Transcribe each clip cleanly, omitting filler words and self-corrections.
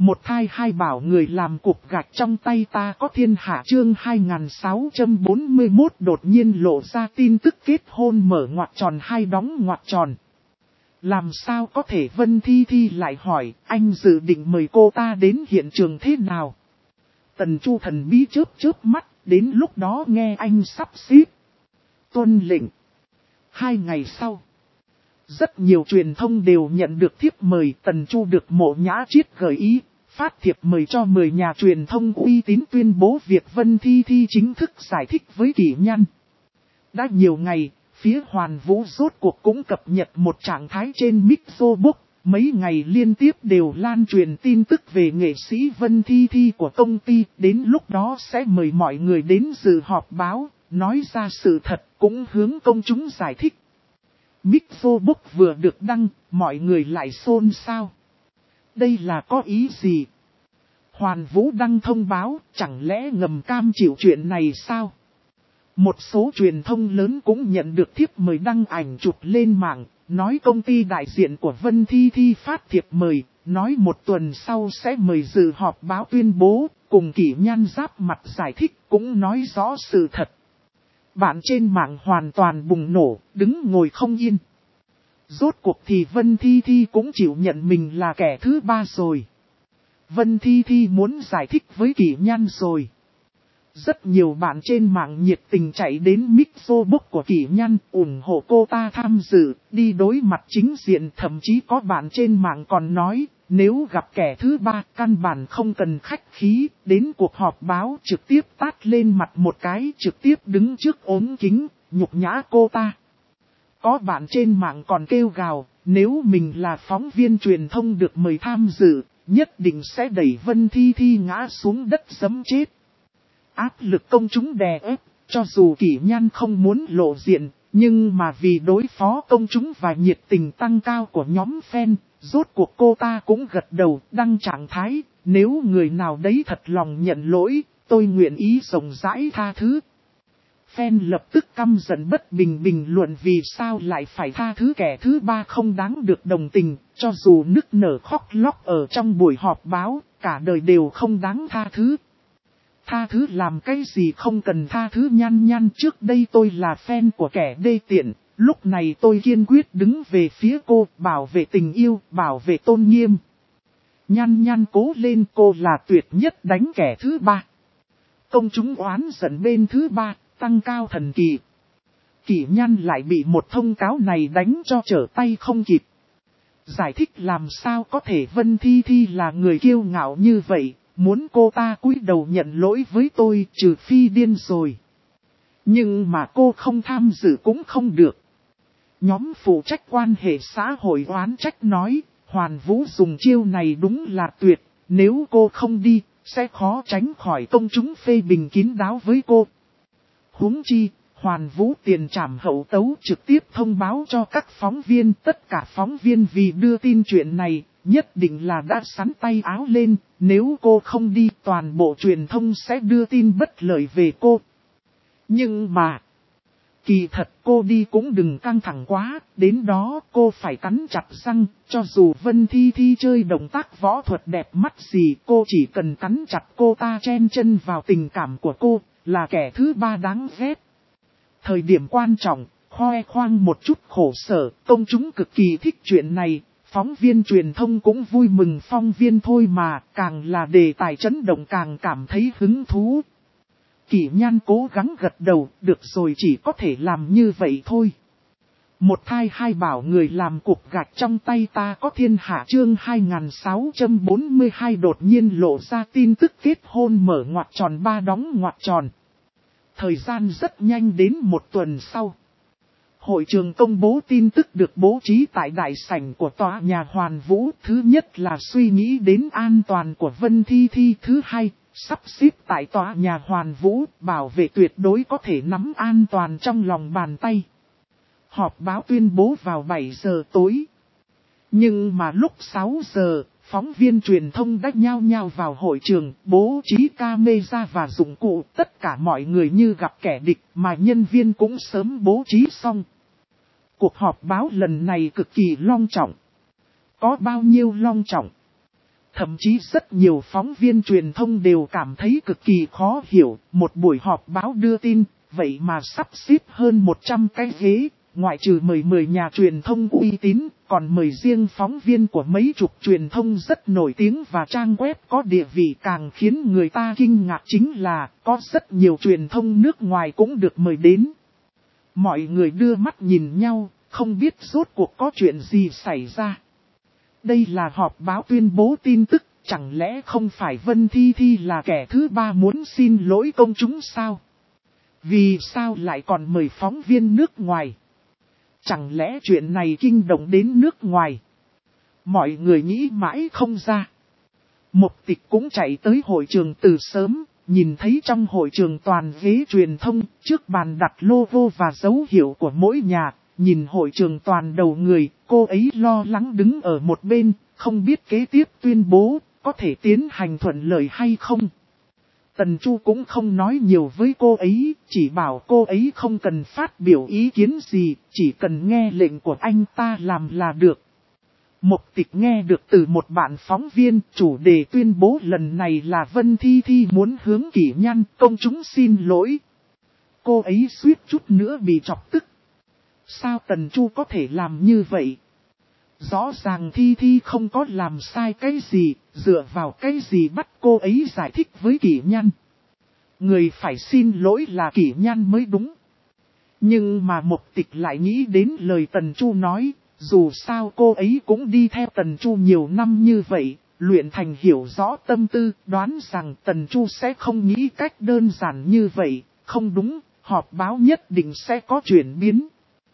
Một thai hai bảo người làm cục gạch trong tay ta có thiên hạ chương 2641 đột nhiên lộ ra tin tức kết hôn mở ngoặc tròn hai đóng ngoặc tròn. Làm sao có thể Vân Thi Thi lại hỏi anh dự định mời cô ta đến hiện trường thế nào? Tần Chu thần bí chớp mắt, đến lúc đó nghe anh sắp xếp. Tuân lệnh. 2 ngày sau. Rất nhiều truyền thông đều nhận được thiếp mời. Tần Chu được Mộ Nhã Chiết gợi ý, phát thiệp mời cho 10 nhà truyền thông uy tín tuyên bố việc Vân Thi Thi chính thức giải thích với Kỷ Nhân. Đã nhiều ngày, phía Hoàn Vũ rốt cuộc cũng cập nhật một trạng thái trên Mixobook. Mấy ngày liên tiếp đều lan truyền tin tức về nghệ sĩ Vân Thi Thi của công ty. Đến lúc đó sẽ mời mọi người đến dự họp báo, nói ra sự thật, cũng hướng công chúng giải thích. Mixobook vừa được đăng, mọi người lại xôn xao. Đây là có ý gì? Hoàn Vũ đăng thông báo, chẳng lẽ ngầm cam chịu chuyện này sao? Một số truyền thông lớn cũng nhận được thiếp mời đăng ảnh chụp lên mạng, nói công ty đại diện của Vân Thi Thi phát thiệp mời, nói 1 tuần sau sẽ mời dự họp báo tuyên bố, cùng Kỷ Nhân giáp mặt giải thích cũng nói rõ sự thật. Bạn trên mạng hoàn toàn bùng nổ, đứng ngồi không yên. Rốt cuộc thì Vân Thi Thi cũng chịu nhận mình là kẻ thứ ba rồi. Vân Thi Thi muốn giải thích với Kỷ Nhân rồi. Rất nhiều bạn trên mạng nhiệt tình chạy đến Mixobook của Kỷ Nhân ủng hộ cô ta tham dự, đi đối mặt chính diện. Thậm chí có bạn trên mạng còn nói, nếu gặp kẻ thứ ba căn bản không cần khách khí, đến cuộc họp báo trực tiếp tát lên mặt một cái, trực tiếp đứng trước ống kính, nhục nhã cô ta. Có bạn trên mạng còn kêu gào, nếu mình là phóng viên truyền thông được mời tham dự, nhất định sẽ đẩy Vân Thi Thi ngã xuống đất giẫm chết. Áp lực công chúng đè ép, cho dù Kỷ Nhân không muốn lộ diện, nhưng mà vì đối phó công chúng và nhiệt tình tăng cao của nhóm fan, rốt cuộc cô ta cũng gật đầu đăng trạng thái, nếu người nào đấy thật lòng nhận lỗi, tôi nguyện ý rộng rãi tha thứ. Fan lập tức căm giận bất bình bình luận vì sao lại phải tha thứ kẻ thứ ba không đáng được đồng tình, cho dù nức nở khóc lóc ở trong buổi họp báo, cả đời đều không đáng tha thứ. Tha thứ làm cái gì không cần tha thứ Nhăn trước đây tôi là fan của kẻ đê tiện, lúc này tôi kiên quyết đứng về phía cô, bảo vệ tình yêu, bảo vệ tôn nghiêm. Nhăn cố lên, cô là tuyệt nhất đánh kẻ thứ ba. Công chúng oán giận bên thứ ba, tăng cao thần kỳ. Kỷ Nhân lại bị một thông cáo này đánh cho trở tay không kịp. Giải thích làm sao có thể Vân Thi Thi là người kiêu ngạo như vậy. Muốn cô ta cúi đầu nhận lỗi với tôi trừ phi điên rồi. Nhưng mà cô không tham dự cũng không được. Nhóm phụ trách quan hệ xã hội oán trách nói, Hoàn Vũ dùng chiêu này đúng là tuyệt, nếu cô không đi, sẽ khó tránh khỏi công chúng phê bình kín đáo với cô. Huống chi, Hoàn Vũ tiền trảm hậu tấu trực tiếp thông báo cho các phóng viên, tất cả phóng viên vì đưa tin chuyện này, nhất định là đã sắn tay áo lên, nếu cô không đi toàn bộ truyền thông sẽ đưa tin bất lợi về cô. Nhưng mà, kỳ thật cô đi cũng đừng căng thẳng quá, đến đó cô phải cắn chặt răng, cho dù Vân Thi Thi chơi động tác võ thuật đẹp mắt gì cô chỉ cần cắn chặt cô ta chen chân vào tình cảm của cô, là kẻ thứ ba đáng ghét. Thời điểm quan trọng, khoe khoang một chút khổ sở, công chúng cực kỳ thích chuyện này. Phóng viên truyền thông cũng vui mừng phong viên thôi mà, càng là đề tài chấn động càng cảm thấy hứng thú. Kỷ Nhân cố gắng gật đầu, được rồi chỉ có thể làm như vậy thôi. Một thai hai bảo người làm cục gạch trong tay ta có thiên hạ chương 2642 đột nhiên lộ ra tin tức kết hôn mở ngoặc tròn 3 đóng ngoặc tròn. Thời gian rất nhanh đến 1 tuần sau. Hội trường công bố tin tức được bố trí tại đại sảnh của tòa nhà Hoàn Vũ. Thứ nhất là suy nghĩ đến an toàn của Vân Thi Thi. Thứ hai, sắp xếp tại tòa nhà Hoàn Vũ, bảo vệ tuyệt đối có thể nắm an toàn trong lòng bàn tay. Họp báo tuyên bố vào 7 giờ tối. Nhưng mà lúc 6 giờ, phóng viên truyền thông đã nhao nhao vào hội trường, bố trí camera và dụng cụ. Tất cả mọi người như gặp kẻ địch mà nhân viên cũng sớm bố trí xong. Cuộc họp báo lần này cực kỳ long trọng. Có bao nhiêu long trọng? Thậm chí rất nhiều phóng viên truyền thông đều cảm thấy cực kỳ khó hiểu, một buổi họp báo đưa tin, vậy mà sắp xếp hơn 100 cái ghế, ngoại trừ mời nhà truyền thông uy tín, còn mời riêng phóng viên của mấy chục truyền thông rất nổi tiếng và trang web có địa vị. Càng khiến người ta kinh ngạc chính là có rất nhiều truyền thông nước ngoài cũng được mời đến. Mọi người đưa mắt nhìn nhau, không biết rốt cuộc có chuyện gì xảy ra. Đây là họp báo tuyên bố tin tức, chẳng lẽ không phải Vân Thi Thi là kẻ thứ ba muốn xin lỗi công chúng sao? Vì sao lại còn mời phóng viên nước ngoài? Chẳng lẽ chuyện này kinh động đến nước ngoài? Mọi người nghĩ mãi không ra. Mục Tịch cũng chạy tới hội trường từ sớm, nhìn thấy trong hội trường toàn ghế truyền thông, trước bàn đặt logo và dấu hiệu của mỗi nhà, nhìn hội trường toàn đầu người, cô ấy lo lắng đứng ở một bên, không biết kế tiếp tuyên bố, có thể tiến hành thuận lợi hay không. Tần Chu cũng không nói nhiều với cô ấy, chỉ bảo cô ấy không cần phát biểu ý kiến gì, chỉ cần nghe lệnh của anh ta làm là được. Mục Tịch nghe được từ một bạn phóng viên, chủ đề tuyên bố lần này là Vân Thi Thi muốn hướng Kỷ Nhan công chúng xin lỗi. Cô ấy suýt chút nữa bị chọc tức. Sao Tần Chu có thể làm như vậy? Rõ ràng Thi Thi không có làm sai cái gì, dựa vào cái gì bắt cô ấy giải thích với Kỷ Nhan. Người phải xin lỗi là Kỷ Nhan mới đúng. Nhưng mà Mục Tịch lại nghĩ đến lời Tần Chu nói, dù sao cô ấy cũng đi theo Tần Chu nhiều năm như vậy, luyện thành hiểu rõ tâm tư, đoán rằng Tần Chu sẽ không nghĩ cách đơn giản như vậy, không đúng, họp báo nhất định sẽ có chuyển biến.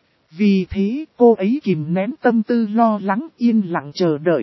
Vì thế cô ấy kìm nén tâm tư lo lắng yên lặng chờ đợi.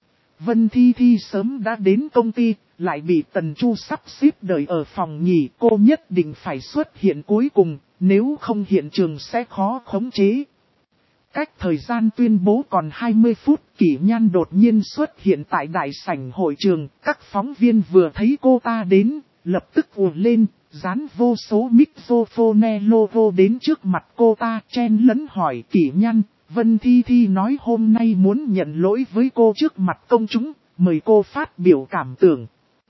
Vân Thi Thi sớm đã đến công ty, lại bị Tần Chu sắp xếp đợi ở phòng nghỉ. Cô nhất định phải xuất hiện cuối cùng, nếu không hiện trường sẽ khó khống chế. Cách thời gian tuyên bố còn 20 phút, Kỷ Nhan đột nhiên xuất hiện tại đại sảnh hội trường. Các phóng viên vừa thấy cô ta đến, lập tức ùa lên, dán vô số microphone logo đến trước mặt cô ta, chen lấn hỏi Kỷ Nhan. Vân Thi Thi nói hôm nay muốn nhận lỗi với cô trước mặt công chúng, mời cô phát biểu cảm tưởng.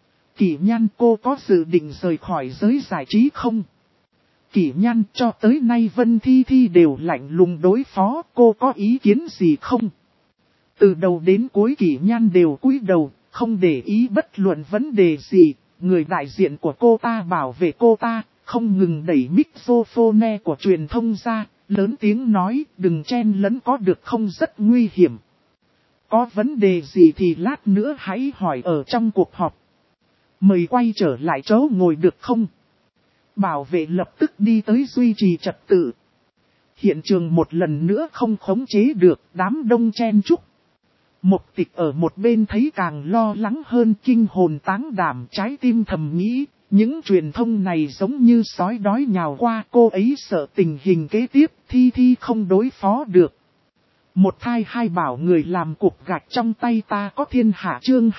Kỷ Nhan, cô có dự định rời khỏi giới giải trí không? Kỷ Nhan, cho tới nay Vân Thi Thi đều lạnh lùng đối phó, cô có ý kiến gì không? Từ đầu đến cuối Kỷ Nhan đều cúi đầu, không để ý bất luận vấn đề gì. Người đại diện của cô ta bảo vệ cô ta, không ngừng đẩy microphone của truyền thông ra, lớn tiếng nói đừng chen lấn có được không, rất nguy hiểm. Có vấn đề gì thì lát nữa hãy hỏi ở trong cuộc họp. Mời quay trở lại chỗ ngồi được không? Bảo vệ lập tức đi tới duy trì trật tự. Hiện trường một lần nữa không khống chế được, đám đông chen chúc. Mục Tịch ở một bên thấy càng lo lắng hơn, kinh hồn táng đảm, trái tim thầm nghĩ, những truyền thông này giống như sói đói nhào qua, cô ấy sợ tình hình kế tiếp, Thi Thi không đối phó được. Một thai hai bảo người làm cục gạch trong tay ta có thiên hạ chương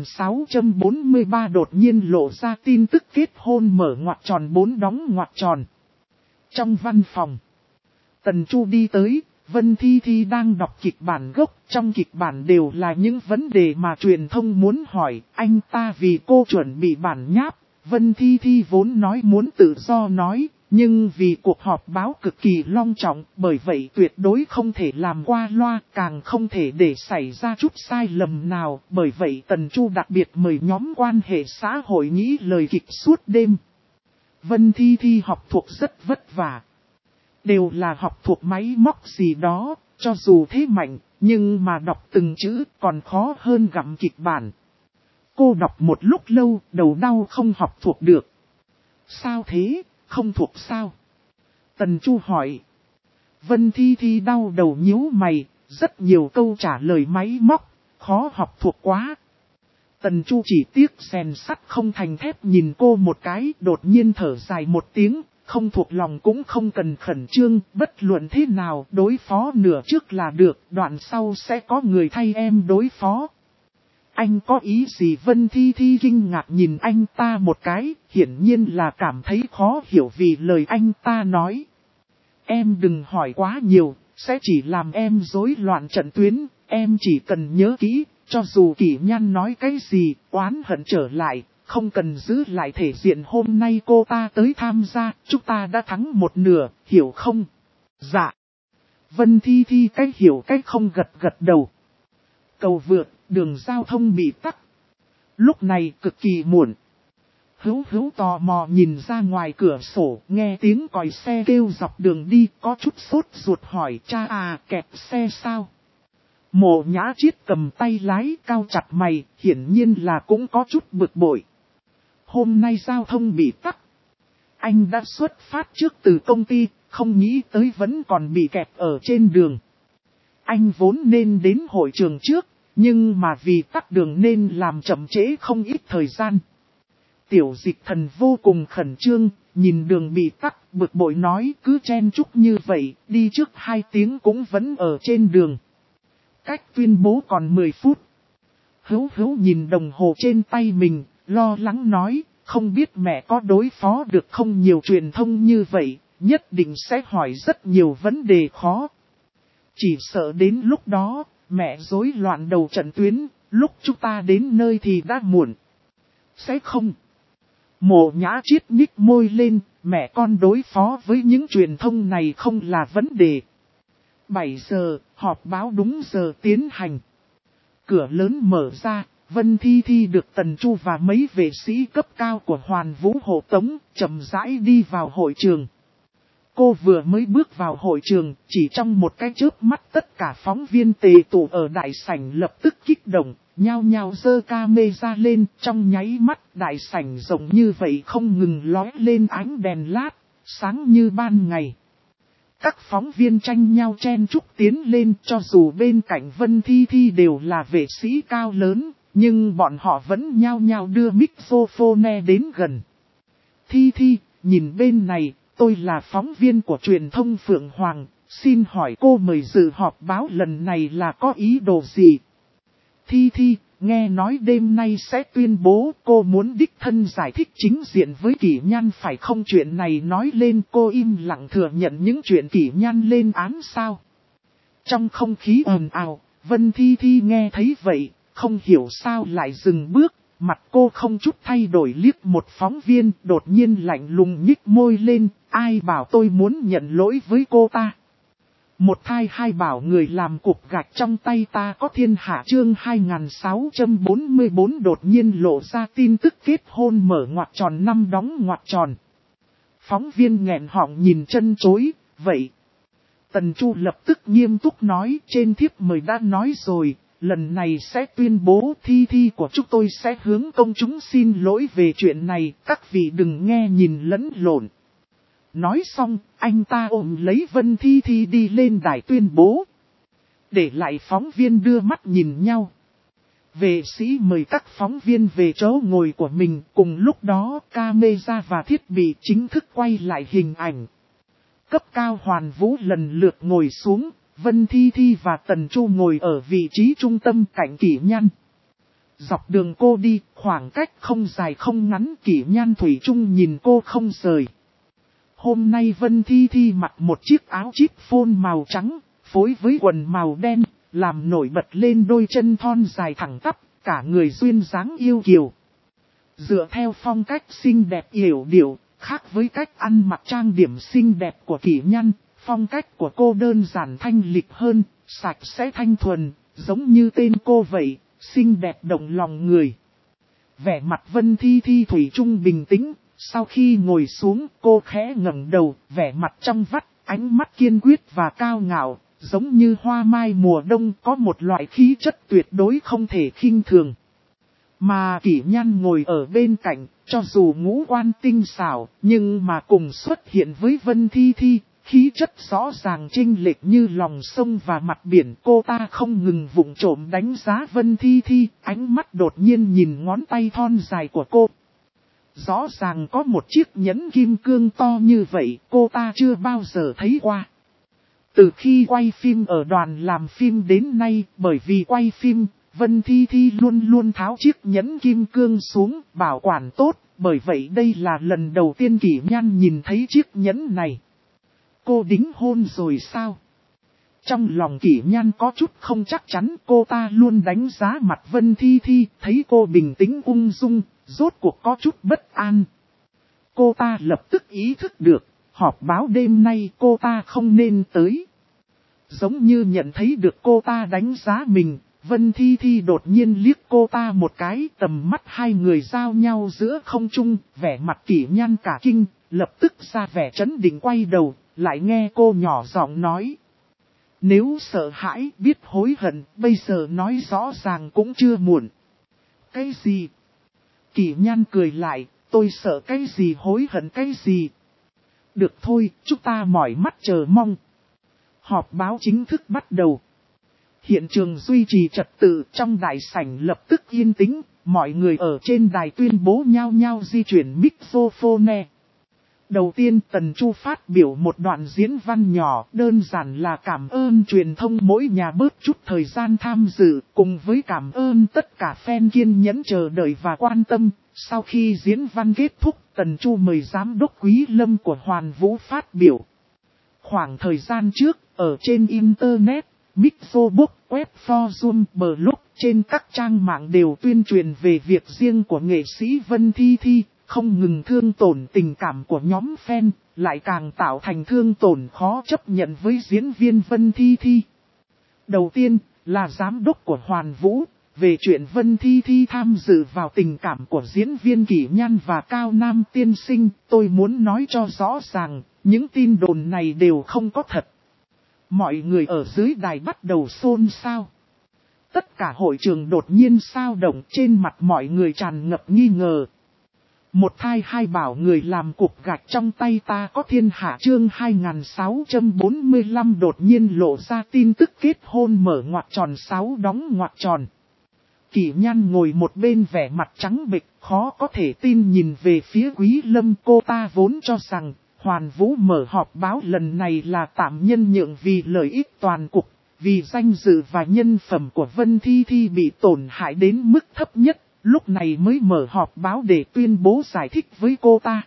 2643 đột nhiên lộ ra tin tức kết hôn mở ngoặc tròn 4 đóng ngoặc tròn. Trong văn phòng, Tần Chu đi tới, Vân Thi Thi đang đọc kịch bản gốc, trong kịch bản đều là những vấn đề mà truyền thông muốn hỏi, anh ta vì cô chuẩn bị bản nháp, Vân Thi Thi vốn nói muốn tự do nói, nhưng vì cuộc họp báo cực kỳ long trọng, bởi vậy tuyệt đối không thể làm qua loa, càng không thể để xảy ra chút sai lầm nào, bởi vậy Tần Chu đặc biệt mời nhóm quan hệ xã hội nghĩ lời kịch suốt đêm. Vân Thi Thi học thuộc rất vất vả. Đều là học thuộc máy móc gì đó, cho dù thế mạnh, nhưng mà đọc từng chữ còn khó hơn gặm kịch bản. Cô đọc một lúc lâu, đầu đau không học thuộc được. Sao thế, không thuộc sao? Tần Chu hỏi. Vân Thi Thi đau đầu nhíu mày, rất nhiều câu trả lời máy móc, khó học thuộc quá. Tần Chu chỉ tiếc rèn sắt không thành thép nhìn cô một cái, đột nhiên thở dài một tiếng. Không thuộc lòng cũng không cần khẩn trương, bất luận thế nào đối phó nửa trước là được, đoạn sau sẽ có người thay em đối phó. Anh có ý gì? Vân Thi Thi kinh ngạc nhìn anh ta một cái, hiển nhiên là cảm thấy khó hiểu vì lời anh ta nói. Em đừng hỏi quá nhiều, sẽ chỉ làm em rối loạn trận tuyến, em chỉ cần nhớ kỹ, cho dù Kỷ Nhan nói cái gì, oán hận trở lại, không cần giữ lại thể diện hôm nay cô ta tới tham gia, chúng ta đã thắng một nửa, hiểu không? Dạ. Vân Thi Thi cách hiểu cách không gật gật đầu. Cầu vượt, đường giao thông bị tắc. Lúc này cực kỳ muộn. Hữu tò mò nhìn ra ngoài cửa sổ, nghe tiếng còi xe kêu dọc đường đi, có chút sốt ruột hỏi cha à, kẹt xe sao? Mộ Nhã Chiết cầm tay lái cao chặt mày, hiển nhiên là cũng có chút bực bội. Hôm nay giao thông bị tắc. Anh đã xuất phát trước từ công ty, không nghĩ tới vẫn còn bị kẹt ở trên đường. Anh vốn nên đến hội trường trước, nhưng mà vì tắc đường nên làm chậm trễ không ít thời gian. Tiểu Dịch Thần vô cùng khẩn trương, nhìn đường bị tắc, bực bội nói cứ chen chúc như vậy, đi trước 2 tiếng cũng vẫn ở trên đường. Cách tuyên bố còn 10 phút. Hữu nhìn đồng hồ trên tay mình, lo lắng nói, không biết mẹ có đối phó được không, nhiều truyền thông như vậy, nhất định sẽ hỏi rất nhiều vấn đề khó. Chỉ sợ đến lúc đó, mẹ rối loạn đầu trận tuyến, lúc chúng ta đến nơi thì đã muộn. Sẽ không. Mộ Nhã Chiết nhích môi lên, mẹ con đối phó với những truyền thông này không là vấn đề. 7 giờ, họp báo đúng giờ tiến hành. Cửa lớn mở ra, Vân Thi Thi được Tần Chu và mấy vệ sĩ cấp cao của Hoàn Vũ hộ tống, chậm rãi đi vào hội trường. Cô vừa mới bước vào hội trường, chỉ trong một cái chớp mắt tất cả phóng viên tề tụ ở đại sảnh lập tức kích động, nhao nhao giơ camera lên, trong nháy mắt đại sảnh rộng như vậy không ngừng lóe lên ánh đèn lát, sáng như ban ngày. Các phóng viên tranh nhau chen chúc tiến lên, cho dù bên cạnh Vân Thi Thi đều là vệ sĩ cao lớn, nhưng bọn họ vẫn nhao nhao đưa microphone đến gần. Thi Thi, nhìn bên này, tôi là phóng viên của truyền thông Phượng Hoàng, xin hỏi cô mời dự họp báo lần này là có ý đồ gì? Thi Thi, nghe nói đêm nay sẽ tuyên bố cô muốn đích thân giải thích chính diện với Kỷ Nhan phải không? Chuyện này nói lên cô im lặng thừa nhận những chuyện Kỷ Nhan lên án sao? Trong không khí ồn ào, Vân Thi Thi nghe thấy vậy, không hiểu sao lại dừng bước, mặt cô không chút thay đổi liếc một phóng viên, đột nhiên lạnh lùng nhích môi lên, ai bảo tôi muốn nhận lỗi với cô ta? Một thai hai bảo người làm cục gạch trong tay ta có thiên hạ, chương 2644 đột nhiên lộ ra tin tức kết hôn mở ngoặc tròn 5 đóng ngoặc tròn. Phóng viên nghẹn họng nhìn chân chối, vậy. Tần Chu lập tức nghiêm túc nói, trên thiếp mời đã nói rồi, lần này sẽ tuyên bố Thi Thi của chúng tôi sẽ hướng công chúng xin lỗi về chuyện này, các vị đừng nghe nhìn lẫn lộn. Nói xong, anh ta ôm lấy Vân Thi Thi đi lên đài tuyên bố. Để lại phóng viên đưa mắt nhìn nhau. Vệ sĩ mời các phóng viên về chỗ ngồi của mình, cùng lúc đó camera và thiết bị chính thức quay lại hình ảnh. Cấp cao Hoàn Vũ lần lượt ngồi xuống, Vân Thi Thi và Tần Chu ngồi ở vị trí trung tâm cạnh Kỷ Nhan. Dọc đường cô đi, khoảng cách không dài không ngắn, Kỷ Nhan thủy chung nhìn cô không rời. Hôm nay Vân Thi Thi mặc một chiếc áo chip phôn màu trắng, phối với quần màu đen, làm nổi bật lên đôi chân thon dài thẳng tắp, cả người duyên dáng yêu kiều. Dựa theo phong cách xinh đẹp yểu điệu, khác với cách ăn mặc trang điểm xinh đẹp của Kỷ Nhan, phong cách của cô đơn giản thanh lịch hơn, sạch sẽ thanh thuần, giống như tên cô vậy, xinh đẹp động lòng người. Vẻ mặt Vân Thi Thi thủy chung bình tĩnh. Sau khi ngồi xuống, cô khẽ ngẩng đầu, vẻ mặt trong vắt, ánh mắt kiên quyết và cao ngạo, giống như hoa mai mùa đông, có một loại khí chất tuyệt đối không thể khinh thường. Mà Kỷ Nhan ngồi ở bên cạnh, cho dù ngũ quan tinh xảo, nhưng mà cùng xuất hiện với Vân Thi Thi, khí chất rõ ràng chênh lệch như lòng sông và mặt biển. Cô ta không ngừng vụng trộm đánh giá Vân Thi Thi, ánh mắt đột nhiên nhìn ngón tay thon dài của cô. Rõ ràng có một chiếc nhẫn kim cương to như vậy, cô ta chưa bao giờ thấy qua. Từ khi quay phim ở đoàn làm phim đến nay, bởi vì quay phim, Vân Thi Thi luôn luôn tháo chiếc nhẫn kim cương xuống, bảo quản tốt, bởi vậy đây là lần đầu tiên Kỷ Nhan nhìn thấy chiếc nhẫn này. Cô đính hôn rồi sao? Trong lòng Kỷ Nhan có chút không chắc chắn, cô ta luôn đánh giá mặt Vân Thi Thi, thấy cô bình tĩnh ung dung, rốt cuộc có chút bất an. Cô ta lập tức ý thức được, họp báo đêm nay cô ta không nên tới. Giống như nhận thấy được cô ta đánh giá mình, Vân Thi Thi đột nhiên liếc cô ta một cái, tầm mắt hai người giao nhau giữa không trung, vẻ mặt Kỷ Nhan cả kinh, lập tức ra vẻ trấn định quay đầu, lại nghe cô nhỏ giọng nói. Nếu sợ hãi, biết hối hận, bây giờ nói rõ ràng cũng chưa muộn. Cái gì? Kỷ Nhan cười lại, tôi sợ cái gì hối hận cái gì? Được thôi, chúng ta mỏi mắt chờ mong. Họp báo chính thức bắt đầu. Hiện trường duy trì trật tự, trong đại sảnh lập tức yên tĩnh, mọi người ở trên đài tuyên bố nhau nhau di chuyển microphone. Đầu tiên Tần Chu phát biểu một đoạn diễn văn nhỏ, đơn giản là cảm ơn truyền thông mỗi nhà bớt chút thời gian tham dự, cùng với cảm ơn tất cả fan kiên nhẫn chờ đợi và quan tâm. Sau khi diễn văn kết thúc, Tần Chu mời giám đốc Quý Lâm của Hoàn Vũ phát biểu. Khoảng thời gian trước, ở trên Internet, Mixobook, Webforum, Blog, trên các trang mạng đều tuyên truyền về việc riêng của nghệ sĩ Vân Thi Thi, không ngừng thương tổn tình cảm của nhóm fan, lại càng tạo thành thương tổn khó chấp nhận với diễn viên Vân Thi Thi. Đầu tiên, là giám đốc của Hoàn Vũ, về chuyện Vân Thi Thi tham dự vào tình cảm của diễn viên Kỷ Nhan và Cao Nam tiên sinh, tôi muốn nói cho rõ ràng, những tin đồn này đều không có thật. Mọi người ở dưới đài bắt đầu xôn xao. Tất cả hội trường đột nhiên xao động, trên mặt mọi người tràn ngập nghi ngờ. Một thai hai bảo người làm cục gạch trong tay ta có thiên hạ chương 2645 đột nhiên lộ ra tin tức kết hôn mở ngoặc tròn 6 đóng ngoặc tròn. Kỷ Nhan ngồi một bên vẻ mặt trắng bệch, khó có thể tin nhìn về phía Quý Lâm. Cô ta vốn cho rằng Hoàn Vũ mở họp báo lần này là tạm nhân nhượng vì lợi ích toàn cục, vì danh dự và nhân phẩm của Vân Thi Thi bị tổn hại đến mức thấp nhất, lúc này mới mở họp báo để tuyên bố giải thích với cô ta.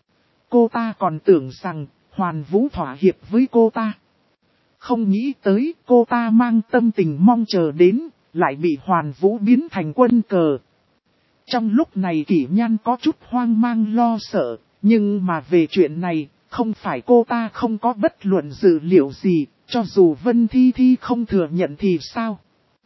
Cô ta còn tưởng rằng Hoàn Vũ thỏa hiệp với cô ta. Không nghĩ tới cô ta mang tâm tình mong chờ đến, lại bị Hoàn Vũ biến thành quân cờ. Trong lúc này Kỷ Nhan có chút hoang mang lo sợ, nhưng mà về chuyện này, không phải cô ta không có bất luận dữ liệu gì, cho dù Vân Thi Thi không thừa nhận thì sao?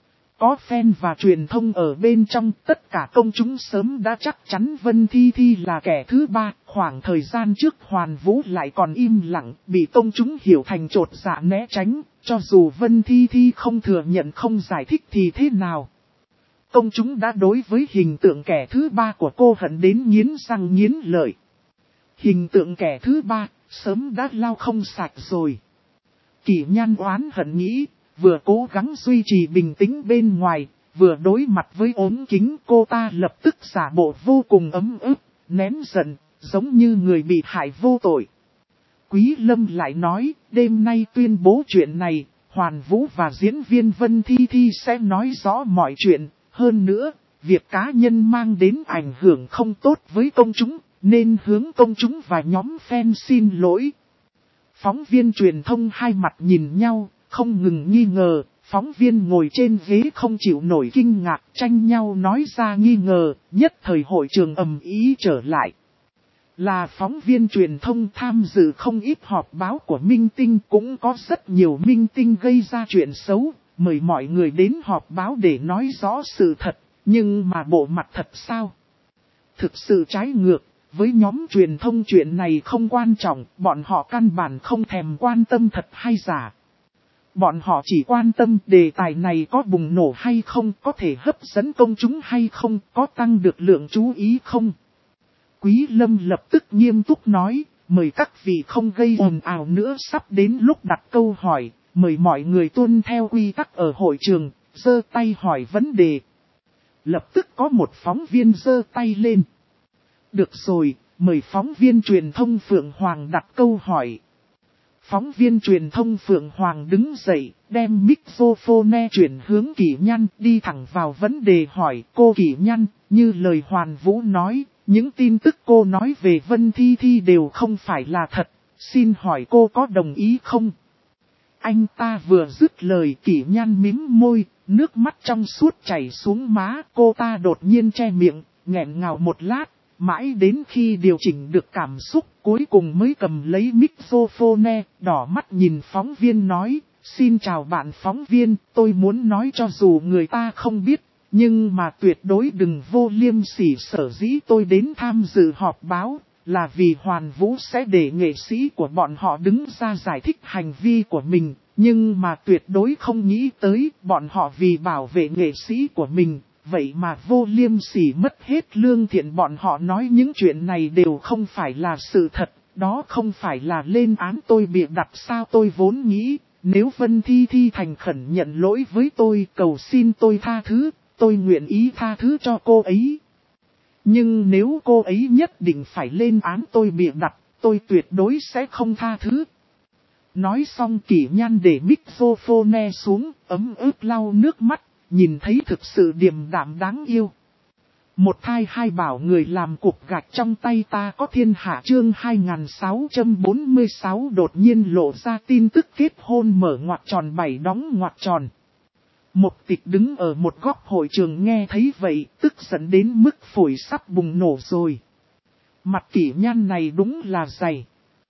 Có fan và truyền thông ở bên trong, tất cả công chúng sớm đã chắc chắn Vân Thi Thi là kẻ thứ ba. Khoảng thời gian trước Hoàn Vũ lại còn im lặng, bị công chúng hiểu thành trột dạ né tránh, cho dù Vân Thi Thi không thừa nhận không giải thích thì thế nào. Công chúng đã đối với hình tượng kẻ thứ ba của cô hận đến nghiến răng nghiến lợi. Hình tượng kẻ thứ ba, sớm đã lau không sạch rồi. Kỷ Nhan oán hận nghĩ, vừa cố gắng duy trì bình tĩnh bên ngoài, vừa đối mặt với ốm kính, cô ta lập tức giả bộ vô cùng ấm ức, nén giận, giống như người bị hại vô tội. Quý Lâm lại nói, đêm nay tuyên bố chuyện này, Hoàn Vũ và diễn viên Vân Thi Thi sẽ nói rõ mọi chuyện. Hơn nữa, việc cá nhân mang đến ảnh hưởng không tốt với công chúng, nên hướng công chúng và nhóm fan xin lỗi. Phóng viên truyền thông hai mặt nhìn nhau, không ngừng nghi ngờ, phóng viên ngồi trên ghế không chịu nổi kinh ngạc, tranh nhau nói ra nghi ngờ, nhất thời hội trường ầm ĩ trở lại. Là phóng viên truyền thông tham dự không ít họp báo của minh tinh, cũng có rất nhiều minh tinh gây ra chuyện xấu, mời mọi người đến họp báo để nói rõ sự thật, nhưng mà bộ mặt thật sao? Thực sự trái ngược, với nhóm truyền thông chuyện này không quan trọng, bọn họ căn bản không thèm quan tâm thật hay giả. Bọn họ chỉ quan tâm đề tài này có bùng nổ hay không, có thể hấp dẫn công chúng hay không, có tăng được lượng chú ý không. Quý Lâm lập tức nghiêm túc nói, mời các vị không gây ồn ào nữa, sắp đến lúc đặt câu hỏi, mời mọi người tuân theo quy tắc ở hội trường, giơ tay hỏi vấn đề. Lập tức có một phóng viên giơ tay lên. Được rồi, mời phóng viên truyền thông Phượng Hoàng đặt câu hỏi. Phóng viên truyền thông Phượng Hoàng đứng dậy, đem microphone chuyển hướng Kỷ Nhan, đi thẳng vào vấn đề hỏi. Cô Kỷ Nhan, như lời Hoàn Vũ nói, những tin tức cô nói về Vân Thi Thi đều không phải là thật, xin hỏi cô có đồng ý không? Anh ta vừa dứt lời, Kỷ Nhan mím môi, nước mắt trong suốt chảy xuống má. Cô ta đột nhiên che miệng, nghẹn ngào một lát, mãi đến khi điều chỉnh được cảm xúc, cuối cùng mới cầm lấy microphone, đỏ mắt nhìn phóng viên nói, xin chào bạn phóng viên, tôi muốn nói cho dù người ta không biết, nhưng mà tuyệt đối đừng vô liêm sỉ. Sở dĩ tôi đến tham dự họp báo, là vì Hoàn Vũ sẽ để nghệ sĩ của bọn họ đứng ra giải thích hành vi của mình, nhưng mà tuyệt đối không nghĩ tới bọn họ vì bảo vệ nghệ sĩ của mình, vậy mà vô liêm sỉ mất hết lương thiện. Bọn họ nói những chuyện này đều không phải là sự thật, đó không phải là lên án tôi bịa đặt sao. Tôi vốn nghĩ, nếu Vân Thi Thi thành khẩn nhận lỗi với tôi, cầu xin tôi tha thứ, tôi nguyện ý tha thứ cho cô ấy. Nhưng nếu cô ấy nhất định phải lên án tôi bịa đặt, tôi tuyệt đối sẽ không tha thứ. Nói xong Kỷ Nhan để microphone xuống, ấm ướt lau nước mắt, nhìn thấy thực sự điềm đạm đáng yêu. Một thai hai bảo người làm cục gạch trong tay ta có thiên hạ chương 2646 đột nhiên lộ ra tin tức kết hôn mở ngoặc tròn 7 đóng ngoặc tròn. Một Tịch đứng ở một góc hội trường nghe thấy vậy, tức giận đến mức phổi sắp bùng nổ rồi. Mặt Kỷ Nhan này đúng là dày.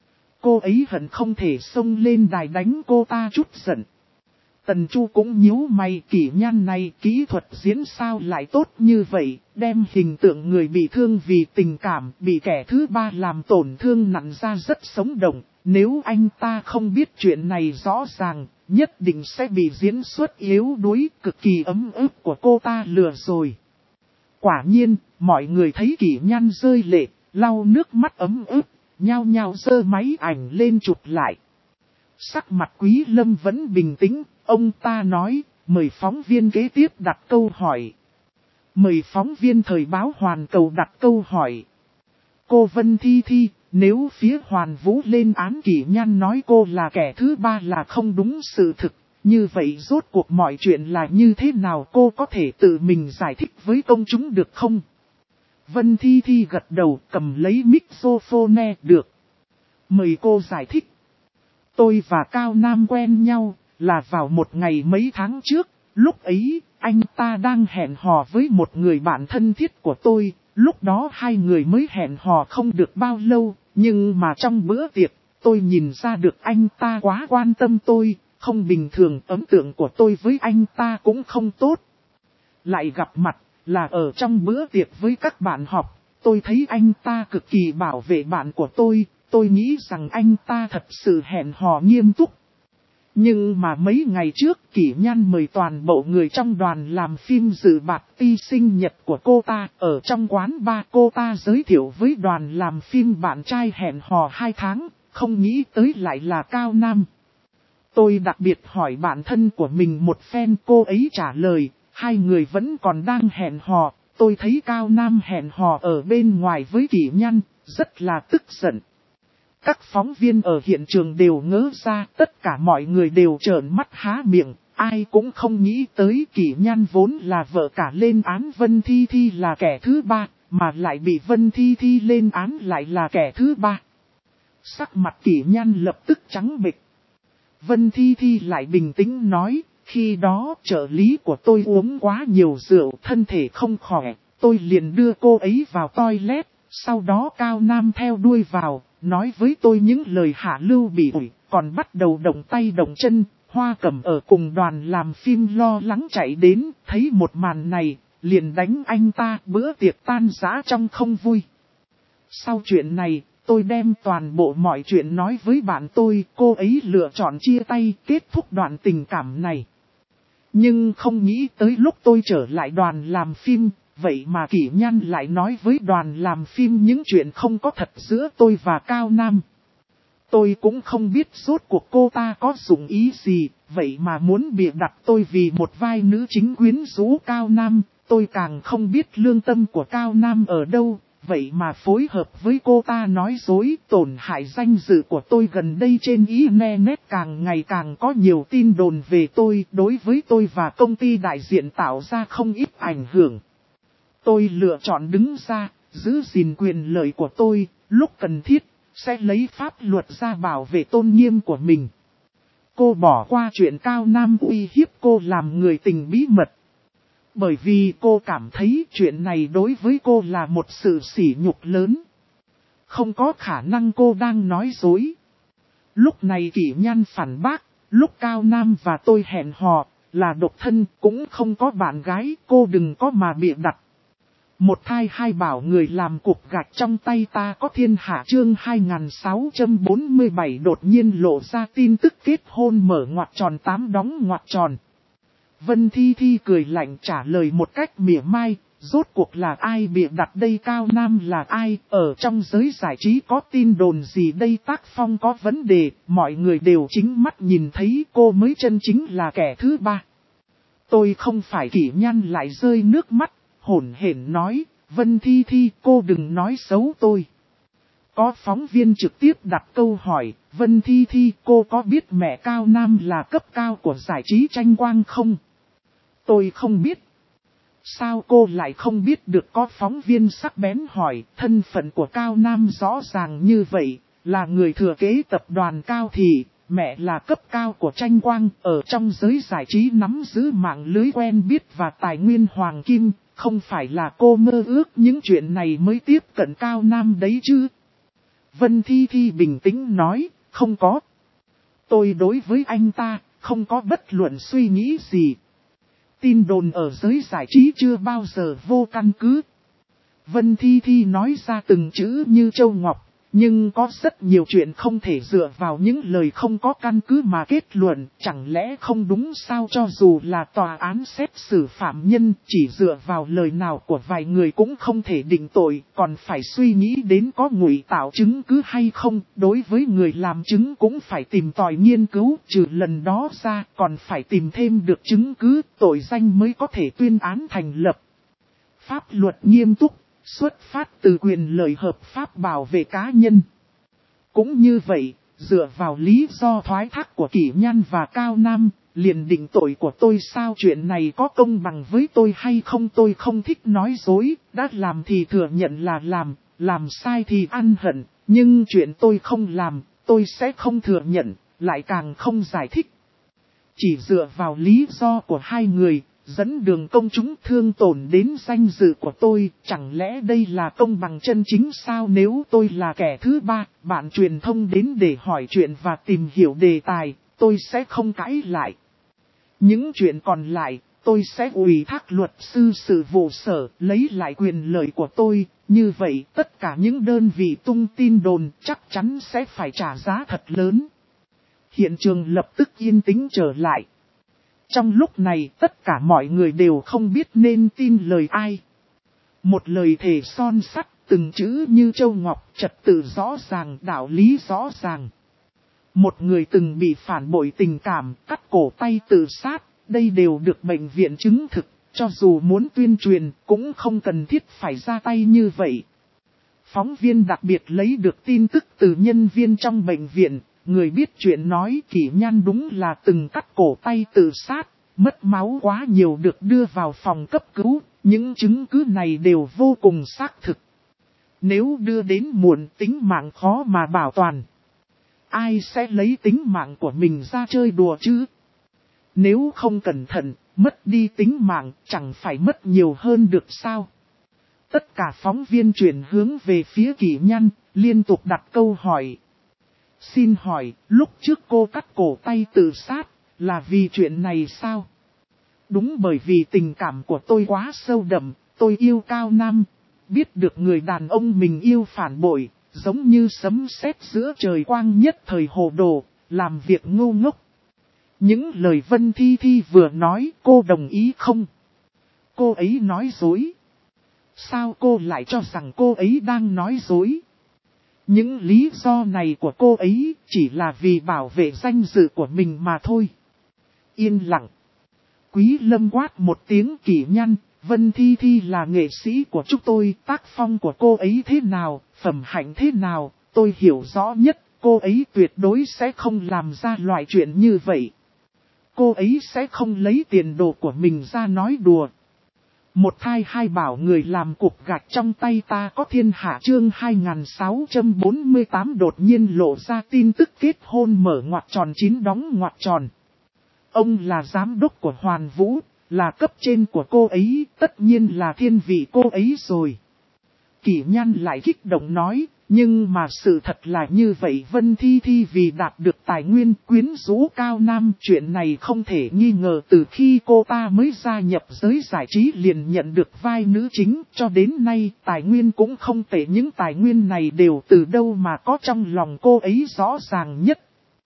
Cô ấy hận không thể xông lên đài đánh cô ta chút giận. Tần Chu cũng nhíu mày, Kỷ Nhan này kỹ thuật diễn sao lại tốt như vậy, đem hình tượng người bị thương vì tình cảm, bị kẻ thứ ba làm tổn thương nặng ra rất sống động. Nếu anh ta không biết chuyện này rõ ràng, nhất định sẽ bị diễn xuất yếu đuối, cực kỳ ấm ức của cô ta lừa rồi. Quả nhiên, mọi người thấy Kỷ Nhan rơi lệ, lau nước mắt ấm ức, nhao nhao giơ máy ảnh lên chụp lại. Sắc mặt Quý Lâm vẫn bình tĩnh, ông ta nói, mời phóng viên kế tiếp đặt câu hỏi. Mời phóng viên thời báo Hoàn Cầu đặt câu hỏi. Cô Vân Thi Thi, nếu phía Hoàn Vũ lên án Kỷ Nhan nói cô là kẻ thứ ba là không đúng sự thực, như vậy rốt cuộc mọi chuyện là như thế nào, cô có thể tự mình giải thích với công chúng được không? Vân Thi Thi gật đầu, cầm lấy microphone, được. Mời cô giải thích. Tôi và Cao Nam quen nhau, là vào một ngày mấy tháng trước, lúc ấy, anh ta đang hẹn hò với một người bạn thân thiết của tôi, lúc đó hai người mới hẹn hò không được bao lâu, nhưng mà trong bữa tiệc, tôi nhìn ra được anh ta quá quan tâm tôi, không bình thường, ấn tượng của tôi với anh ta cũng không tốt. Lại gặp mặt, là ở trong bữa tiệc với các bạn học, tôi thấy anh ta cực kỳ bảo vệ bạn của tôi nghĩ rằng anh ta thật sự hẹn hò nghiêm túc. Nhưng mà mấy ngày trước Kỷ Nhan mời toàn bộ người trong đoàn làm phim dự party sinh nhật của cô ta. Ở trong quán bar cô ta giới thiệu với đoàn làm phim bạn trai hẹn hò 2 tháng, không nghĩ tới lại là Cao Nam. Tôi đặc biệt hỏi bạn thân của mình một phen, cô ấy trả lời, hai người vẫn còn đang hẹn hò. Tôi thấy Cao Nam hẹn hò ở bên ngoài với Kỷ Nhan, rất là tức giận. Các phóng viên ở hiện trường đều ngớ ra, tất cả mọi người đều trợn mắt há miệng, ai cũng không nghĩ tới Kỷ Nhan vốn là vợ cả lên án Vân Thi Thi là kẻ thứ ba, mà lại bị Vân Thi Thi lên án lại là kẻ thứ ba. Sắc mặt Kỷ Nhan lập tức trắng bệch. Vân Thi Thi lại bình tĩnh nói, khi đó trợ lý của tôi uống quá nhiều rượu, thân thể không khỏe, tôi liền đưa cô ấy vào toilet, sau đó Cao Nam theo đuôi vào. Nói với tôi những lời hạ lưu bị ủi, còn bắt đầu động tay động chân, Hoa Cẩm ở cùng đoàn làm phim lo lắng chạy đến, thấy một màn này, liền đánh anh ta, bữa tiệc tan rã trong không vui. Sau chuyện này, tôi đem toàn bộ mọi chuyện nói với bạn tôi, cô ấy lựa chọn chia tay, kết thúc đoạn tình cảm này. Nhưng không nghĩ tới lúc tôi trở lại đoàn làm phim, vậy mà Kỷ Nhan lại nói với đoàn làm phim những chuyện không có thật giữa tôi và Cao Nam. Tôi cũng không biết rốt cuộc cô ta có dụng ý gì, vậy mà muốn bịa đặt tôi vì một vai nữ chính quyến rũ Cao Nam, tôi càng không biết lương tâm của Cao Nam ở đâu, vậy mà phối hợp với cô ta nói dối, tổn hại danh dự của tôi. Gần đây trên internet càng ngày càng có nhiều tin đồn về tôi, đối với tôi và công ty đại diện tạo ra không ít ảnh hưởng. Tôi lựa chọn đứng ra, giữ gìn quyền lợi của tôi, lúc cần thiết, sẽ lấy pháp luật ra bảo vệ tôn nghiêm của mình. cô bỏ qua chuyện Cao Nam uy hiếp cô làm người tình bí mật. Bởi vì cô cảm thấy chuyện này đối với cô là một sự sỉ nhục lớn. Không có khả năng cô đang nói dối. Lúc này Kỷ Nhan phản bác, lúc Cao Nam và tôi hẹn hò, là độc thân cũng không có bạn gái, cô đừng có mà bịa đặt. Một thai hai bảo người làm cục gạch trong tay ta có thiên hạ chương 2647 đột nhiên lộ ra tin tức kết hôn mở ngoặc tròn 8 đóng ngoặc tròn. Vân Thi Thi cười lạnh trả lời một cách mỉa mai, rốt cuộc là ai bịa đặt đây, Cao Nam là ai, ở trong giới giải trí có tin đồn gì đây, tác phong có vấn đề, mọi người đều chính mắt nhìn thấy, cô mới chân chính là kẻ thứ ba. Tôi không phải. Kỷ Nhan lại rơi nước mắt, hổn hển nói, Vân Thi Thi cô đừng nói xấu tôi. Có phóng viên trực tiếp đặt câu hỏi, Vân Thi Thi cô có biết mẹ Cao Nam là cấp cao của giải trí tranh quang không? Tôi không biết. Sao cô lại không biết được, có phóng viên sắc bén hỏi, thân phận của Cao Nam rõ ràng như vậy, là người thừa kế tập đoàn Cao Thị, mẹ là cấp cao của tranh quang, ở trong giới giải trí nắm giữ mạng lưới quen biết và tài nguyên hoàng kim, không phải là cô mơ ước những chuyện này mới tiếp cận Cao Nam đấy chứ? Vân Thi Thi bình tĩnh nói, không có. Tôi đối với anh ta, không có bất luận suy nghĩ gì. Tin đồn ở giới giải trí chưa bao giờ vô căn cứ. Vân Thi Thi nói ra từng chữ như châu ngọc, nhưng có rất nhiều chuyện không thể dựa vào những lời không có căn cứ mà kết luận, chẳng lẽ không đúng sao? Cho dù là tòa án xét xử phạm nhân, chỉ dựa vào lời nào của vài người cũng không thể định tội, còn phải suy nghĩ đến có ngụy tạo chứng cứ hay không, đối với người làm chứng cũng phải tìm tòi nghiên cứu, trừ lần đó ra còn phải tìm thêm được chứng cứ, tội danh mới có thể tuyên án thành lập. Pháp luật nghiêm túc, xuất phát từ quyền lợi hợp pháp bảo vệ cá nhân. Cũng như vậy, dựa vào lý do thoái thác của Kỷ Nhan và Cao Nam, liền định tội của tôi sao? Chuyện này có công bằng với tôi hay không? Tôi không thích nói dối, đã làm thì thừa nhận là làm sai thì ăn hận, nhưng chuyện tôi không làm, tôi sẽ không thừa nhận, lại càng không giải thích. Chỉ dựa vào lý do của hai người, dẫn đường công chúng thương tổn đến danh dự của tôi, chẳng lẽ đây là công bằng chân chính sao? Nếu tôi là kẻ thứ ba, bạn truyền thông đến để hỏi chuyện và tìm hiểu đề tài, tôi sẽ không cãi lại. Những chuyện còn lại, tôi sẽ ủy thác luật sư sự vụ sở lấy lại quyền lợi của tôi, như vậy tất cả những đơn vị tung tin đồn chắc chắn sẽ phải trả giá thật lớn. Hiện trường lập tức yên tĩnh trở lại. Trong lúc này tất cả mọi người đều không biết nên tin lời ai. Một lời thề son sắt, từng chữ như châu ngọc, trật tự rõ ràng, đạo lý rõ ràng. Một người từng bị phản bội tình cảm, cắt cổ tay tự sát, đây đều được bệnh viện chứng thực, cho dù muốn tuyên truyền cũng không cần thiết phải ra tay như vậy. Phóng viên đặc biệt lấy được tin tức từ nhân viên trong bệnh viện. Người biết chuyện nói Kỷ Nhan đúng là từng cắt cổ tay tự sát, mất máu quá nhiều được đưa vào phòng cấp cứu, những chứng cứ này đều vô cùng xác thực. Nếu đưa đến muộn tính mạng khó mà bảo toàn. Ai sẽ lấy tính mạng của mình ra chơi đùa chứ? Nếu không cẩn thận, mất đi tính mạng chẳng phải mất nhiều hơn được sao? Tất cả phóng viên chuyển hướng về phía Kỷ Nhan, liên tục đặt câu hỏi. Xin hỏi, lúc trước cô cắt cổ tay tự sát, là vì chuyện này sao? Đúng, bởi vì tình cảm của tôi quá sâu đậm, tôi yêu Cao Nam. Biết được người đàn ông mình yêu phản bội, giống như sấm sét giữa trời quang, nhất thời hồ đồ, làm việc ngu ngốc. Những lời Vân Thi Thi vừa nói, cô đồng ý không? Cô ấy nói dối. Sao cô lại cho rằng cô ấy đang nói dối? Những lý do này của cô ấy chỉ là vì bảo vệ danh dự của mình mà thôi. Yên lặng. Quý Lâm quát một tiếng. Kỷ Nhan, Vân Thi Thi là nghệ sĩ của chúng tôi, tác phong của cô ấy thế nào, phẩm hạnh thế nào, tôi hiểu rõ nhất, cô ấy tuyệt đối sẽ không làm ra loại chuyện như vậy. Cô ấy sẽ không lấy tiền đồ của mình ra nói đùa. Một thai hai bảo người làm cục gạch trong tay ta có thiên hạ chương 2648 đột nhiên lộ ra tin tức kết hôn mở ngoặc tròn 9 đóng ngoặc tròn. Ông là giám đốc của Hoàn Vũ, là cấp trên của cô ấy, tất nhiên là thiên vị cô ấy rồi. Kỷ Nhan lại kích động nói, nhưng mà sự thật là như vậy, Vân Thi Thi vì đạt được tài nguyên quyến rũ Cao Nam, chuyện này không thể nghi ngờ. Từ khi cô ta mới gia nhập giới giải trí liền nhận được vai nữ chính, cho đến nay tài nguyên cũng không tệ, những tài nguyên này đều từ đâu mà có, trong lòng cô ấy rõ ràng nhất.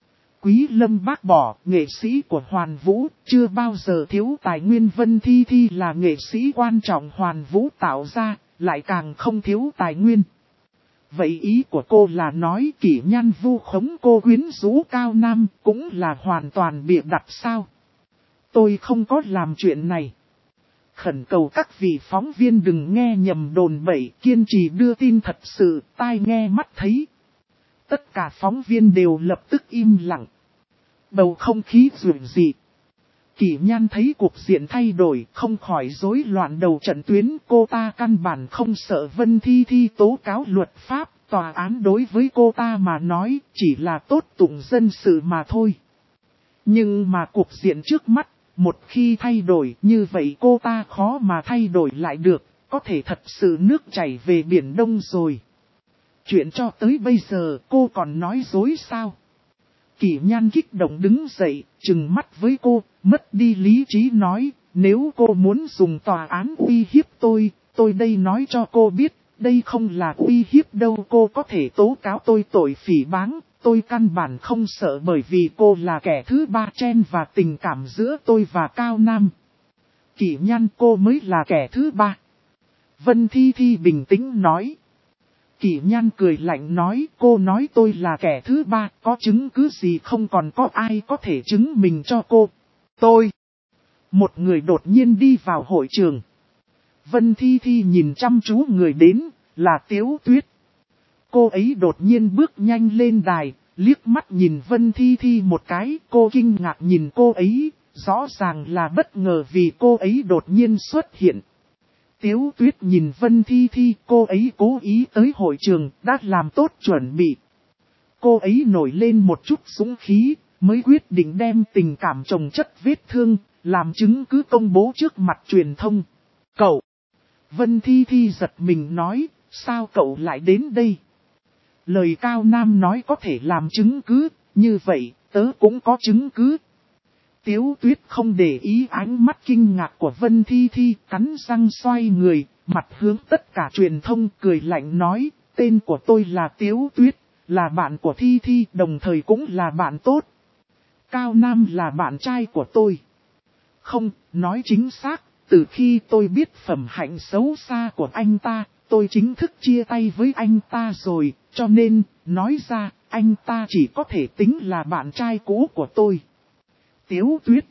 Quý Lâm bác bỏ, nghệ sĩ của Hoàn Vũ, chưa bao giờ thiếu tài nguyên, Vân Thi Thi là nghệ sĩ quan trọng Hoàn Vũ tạo ra, lại càng không thiếu tài nguyên. Vậy ý của cô là nói Kỷ Nhan vu khống cô quyến rũ Cao Nam, cũng là hoàn toàn bịa đặt sao? Tôi không có làm chuyện này. Khẩn cầu các vị phóng viên đừng nghe nhầm đồn bậy, kiên trì đưa tin thật sự, tai nghe mắt thấy. Tất cả phóng viên đều lập tức im lặng. Bầu không khí rùng dị. Kỷ Nhan thấy cuộc diện thay đổi, không khỏi rối loạn đầu trận tuyến. Cô ta căn bản không sợ Vân Thi Thi tố cáo luật pháp, tòa án đối với cô ta mà nói chỉ là tốt tụng dân sự mà thôi. Nhưng mà cuộc diện trước mắt, một khi thay đổi như vậy cô ta khó mà thay đổi lại được, có thể thật sự nước chảy về Biển Đông rồi. Chuyện cho tới bây giờ cô còn nói dối sao? Kỷ Nhan kích động đứng dậy, trừng mắt với cô, mất đi lý trí nói, nếu cô muốn dùng tòa án uy hiếp tôi đây nói cho cô biết, đây không là uy hiếp đâu, cô có thể tố cáo tôi tội phỉ báng, tôi căn bản không sợ bởi vì cô là kẻ thứ ba chen và tình cảm giữa tôi và Cao Nam. Kỷ Nhan, cô mới là kẻ thứ ba. Vân Thi Thi bình tĩnh nói. Kỷ Nhan cười lạnh nói, cô nói tôi là kẻ thứ ba, có chứng cứ gì không, còn có ai có thể chứng minh cho cô? Tôi. Một người đột nhiên đi vào hội trường. Vân Thi Thi nhìn chăm chú người đến, là Tiếu Tuyết. Cô ấy đột nhiên bước nhanh lên đài, liếc mắt nhìn Vân Thi Thi một cái, cô kinh ngạc nhìn cô ấy, rõ ràng là bất ngờ vì cô ấy đột nhiên xuất hiện. Tiếu Tuyết nhìn Vân Thi Thi, cô ấy cố ý tới hội trường, đã làm tốt chuẩn bị. Cô ấy nổi lên một chút dũng khí, mới quyết định đem tình cảm chồng chất vết thương, làm chứng cứ công bố trước mặt truyền thông. Cậu! Vân Thi Thi giật mình nói, sao cậu lại đến đây? Lời Cao Nam nói có thể làm chứng cứ, như vậy, tớ cũng có chứng cứ. Tiếu Tuyết không để ý ánh mắt kinh ngạc của Vân Thi Thi, cắn răng xoay người, mặt hướng tất cả truyền thông cười lạnh nói, tên của tôi là Tiếu Tuyết, là bạn của Thi Thi, đồng thời cũng là bạn tốt. Cao Nam là bạn trai của tôi. Không, nói chính xác, từ khi tôi biết phẩm hạnh xấu xa của anh ta, tôi chính thức chia tay với anh ta rồi, cho nên, nói ra, anh ta chỉ có thể tính là bạn trai cũ của tôi. Tiếu Tuyết.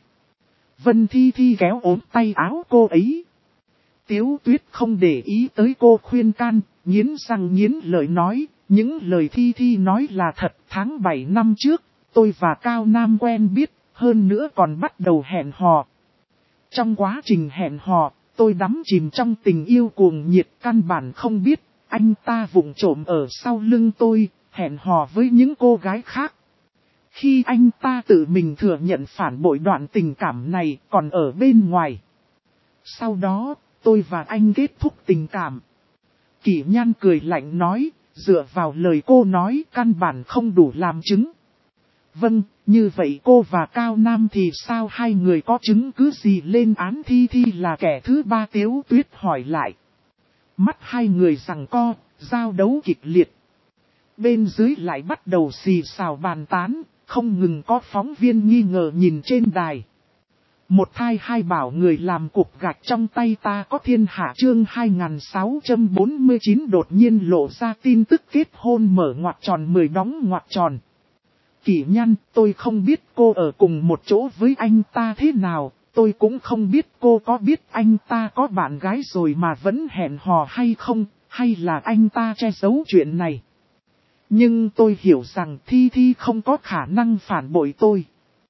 Vân Thi Thi kéo ốm tay áo cô ấy. Tiếu Tuyết không để ý tới cô khuyên can, nghiến răng nghiến lợi nói, những lời Thi Thi nói là thật. Tháng 7 năm trước, tôi và Cao Nam quen biết, hơn nữa còn bắt đầu hẹn hò. Trong quá trình hẹn hò, tôi đắm chìm trong tình yêu cuồng nhiệt, căn bản không biết, anh ta vụng trộm ở sau lưng tôi, hẹn hò với những cô gái khác. Khi anh ta tự mình thừa nhận phản bội đoạn tình cảm này còn ở bên ngoài. Sau đó, tôi và anh kết thúc tình cảm. Kỷ Nhan cười lạnh nói, dựa vào lời cô nói căn bản không đủ làm chứng. Vâng, như vậy cô và Cao Nam thì sao, hai người có chứng cứ gì lên án Thi Thi là kẻ thứ ba? Tiếu Tuyết hỏi lại. Mắt hai người giằng co, giao đấu kịch liệt. Bên dưới lại bắt đầu xì xào bàn tán, không ngừng có phóng viên nghi ngờ nhìn trên đài. Một thai hai bảo người làm cục gạch trong tay ta có thiên hạ chương 2649 đột nhiên lộ ra tin tức kết hôn mở ngoặc tròn 10 đóng ngoặc tròn. Kỷ Nhan, tôi không biết cô ở cùng một chỗ với anh ta thế nào, tôi cũng không biết cô có biết anh ta có bạn gái rồi mà vẫn hẹn hò hay không, hay là anh ta che giấu chuyện này. Nhưng tôi hiểu rằng Thi Thi không có khả năng phản bội tôi.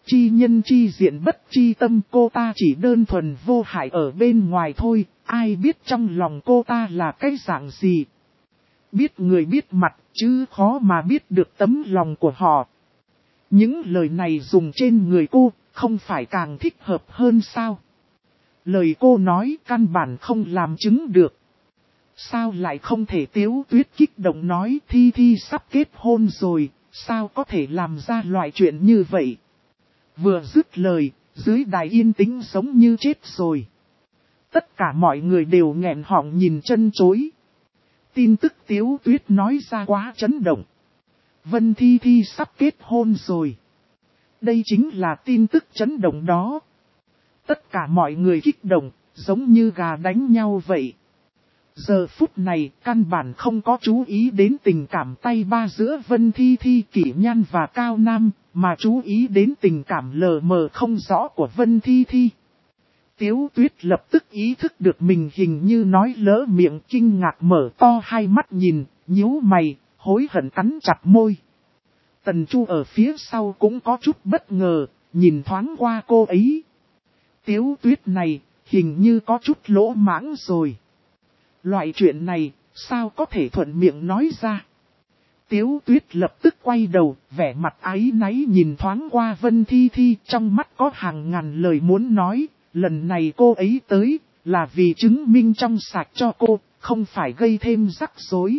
Chi nhân chi diện bất chi tâm, cô ta chỉ đơn thuần vô hại ở bên ngoài thôi, ai biết trong lòng cô ta là cái dạng gì. Biết người biết mặt, chứ khó mà biết được tấm lòng của họ. Những lời này dùng trên người cô, không phải càng thích hợp hơn sao? Lời cô nói căn bản không làm chứng được. Sao lại không thể? Tiếu Tuyết kích động nói, Thi Thi sắp kết hôn rồi, sao có thể làm ra loại chuyện như vậy? Vừa dứt lời, dưới đài yên tĩnh giống như chết rồi. Tất cả mọi người đều nghẹn họng nhìn chân chối. Tin tức Tiếu Tuyết nói ra quá chấn động. Vân Thi Thi sắp kết hôn rồi. Đây chính là tin tức chấn động đó. Tất cả mọi người kích động, giống như gà đánh nhau vậy. Giờ phút này, căn bản không có chú ý đến tình cảm tay ba giữa Vân Thi Thi, Kỷ Nhan và Cao Nam, mà chú ý đến tình cảm lờ mờ không rõ của Vân Thi Thi. Tiếu Tuyết lập tức ý thức được mình hình như nói lỡ miệng, kinh ngạc mở to hai mắt nhìn, nhíu mày, hối hận cắn chặt môi. Tần Chu ở phía sau cũng có chút bất ngờ, nhìn thoáng qua cô ấy. Tiếu Tuyết này, hình như có chút lỗ mãng rồi. Loại chuyện này, sao có thể thuận miệng nói ra? Tiếu Tuyết lập tức quay đầu, vẻ mặt áy náy nhìn thoáng qua Vân Thi Thi, trong mắt có hàng ngàn lời muốn nói. Lần này cô ấy tới, là vì chứng minh trong sạch cho cô, không phải gây thêm rắc rối.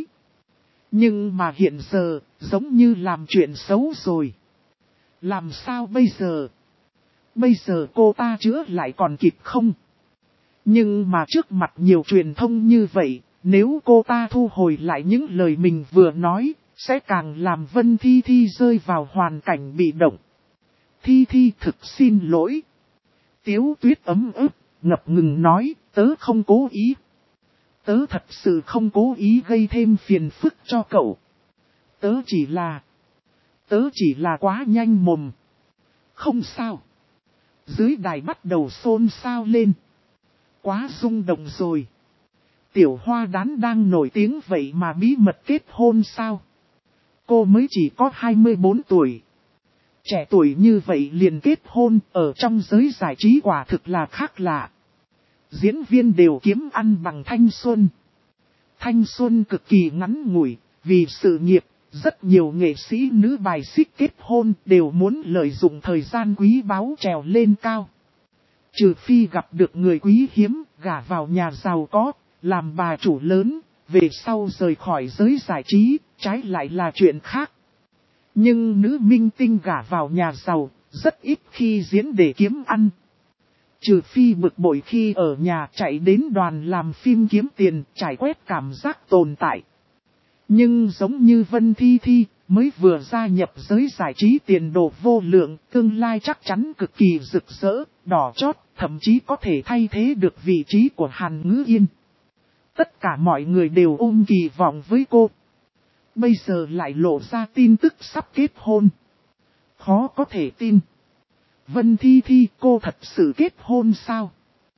Nhưng mà hiện giờ, giống như làm chuyện xấu rồi. Làm sao bây giờ? Bây giờ cô ta chữa lại còn kịp không? Nhưng mà trước mặt nhiều truyền thông như vậy, nếu cô ta thu hồi lại những lời mình vừa nói, sẽ càng làm Vân Thi Thi rơi vào hoàn cảnh bị động. Thi Thi thực xin lỗi. Tiếu Tuyết ấm ức, ngập ngừng nói, tớ không cố ý. Tớ thật sự không cố ý gây thêm phiền phức cho cậu. Tớ chỉ là quá nhanh mồm. Không sao. Dưới đài bắt đầu xôn xao lên. Quá rung động rồi. Tiểu Hoa Đán đang nổi tiếng vậy mà bí mật kết hôn sao? Cô mới chỉ có 24 tuổi. Trẻ tuổi như vậy liền kết hôn, ở trong giới giải trí quả thực là khác lạ. Diễn viên đều kiếm ăn bằng thanh xuân. Thanh xuân cực kỳ ngắn ngủi, vì sự nghiệp, rất nhiều nghệ sĩ nữ bài xích kết hôn đều muốn lợi dụng thời gian quý báu trèo lên cao. Trừ phi gặp được người quý hiếm, gả vào nhà giàu có, làm bà chủ lớn, về sau rời khỏi giới giải trí, trái lại là chuyện khác. Nhưng nữ minh tinh gả vào nhà giàu, rất ít khi diễn để kiếm ăn. Trừ phi bực bội khi ở nhà chạy đến đoàn làm phim kiếm tiền, trải quét cảm giác tồn tại. Nhưng giống như Vân Thi Thi, mới vừa gia nhập giới giải trí tiền đồ vô lượng, tương lai chắc chắn cực kỳ rực rỡ, đỏ chót, thậm chí có thể thay thế được vị trí của Hàn Ngữ Yên. Tất cả mọi người đều ôm kỳ vọng với cô. Bây giờ lại lộ ra tin tức sắp kết hôn. Khó có thể tin. Vân Thi Thi, cô thật sự kết hôn sao?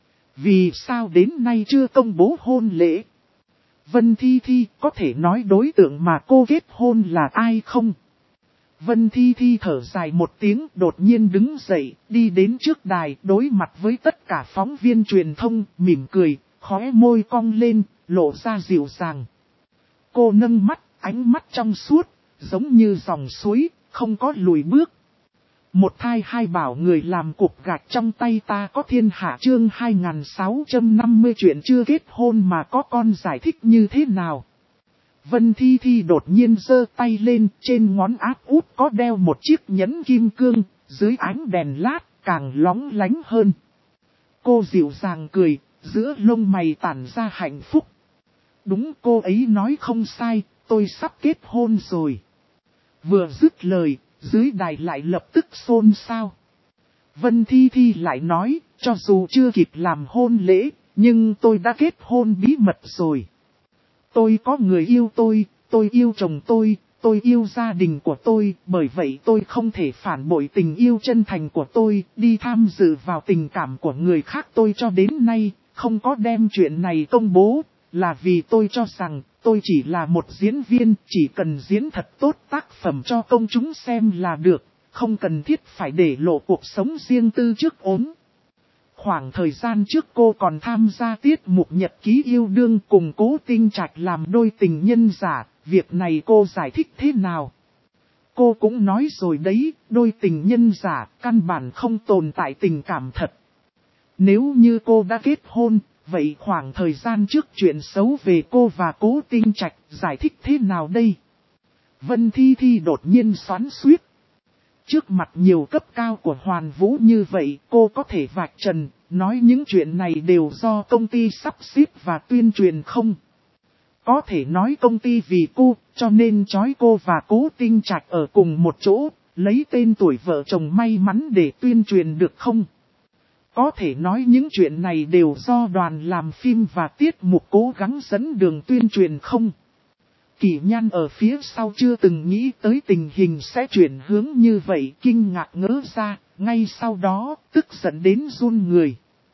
Vì sao đến nay chưa công bố hôn lễ? Vân Thi Thi, có thể nói đối tượng mà cô kết hôn là ai không? Vân Thi Thi thở dài một tiếng, đột nhiên đứng dậy, đi đến trước đài, đối mặt với tất cả phóng viên truyền thông, mỉm cười, khóe môi cong lên, lộ ra dịu dàng. Cô nâng mắt, ánh mắt trong suốt, giống như dòng suối, không có lùi bước. Một thai hai bảo người làm cục gạch trong tay ta có thiên hạ, chương 2650 chuyện chưa kết hôn mà có con giải thích như thế nào. Vân Thi Thi đột nhiên giơ tay lên, trên ngón áp út có đeo một chiếc nhẫn kim cương, dưới ánh đèn lát càng lóng lánh hơn. Cô dịu dàng cười, giữa lông mày tản ra hạnh phúc. Đúng, cô ấy nói không sai, tôi sắp kết hôn rồi. Vừa dứt lời, dưới đài lại lập tức xôn xao. Vân Thi Thi lại nói, cho dù chưa kịp làm hôn lễ, nhưng tôi đã kết hôn bí mật rồi. Tôi có người yêu tôi yêu chồng tôi yêu gia đình của tôi, bởi vậy tôi không thể phản bội tình yêu chân thành của tôi, đi tham dự vào tình cảm của người khác. Tôi cho đến nay, không có đem chuyện này công bố, là vì tôi cho rằng, tôi chỉ là một diễn viên, chỉ cần diễn thật tốt tác phẩm cho công chúng xem là được, không cần thiết phải để lộ cuộc sống riêng tư trước ốm. Khoảng thời gian trước cô còn tham gia tiết mục nhật ký yêu đương cùng Cố Tinh Trạch làm đôi tình nhân giả, việc này cô giải thích thế nào? Cô cũng nói rồi đấy, đôi tình nhân giả, căn bản không tồn tại tình cảm thật. Nếu như cô đã kết hôn, vậy khoảng thời gian trước chuyện xấu về cô và Cố Tinh Trạch, giải thích thế nào đây? Vân Thi Thi đột nhiên xoắn xuýt. Trước mặt nhiều cấp cao của Hoàn Vũ như vậy, cô có thể vạch trần, nói những chuyện này đều do công ty sắp xếp và tuyên truyền không? Có thể nói công ty vì cô, cho nên trói cô và Cố Tinh Trạch ở cùng một chỗ, lấy tên tuổi vợ chồng may mắn để tuyên truyền được không? Có thể nói những chuyện này đều do đoàn làm phim và tiết mục cố gắng dẫn đường tuyên truyền không? Kỷ Nhan ở phía sau chưa từng nghĩ tới tình hình sẽ chuyển hướng như vậy, kinh ngạc ngỡ ra, ngay sau đó, tức giận đến run người.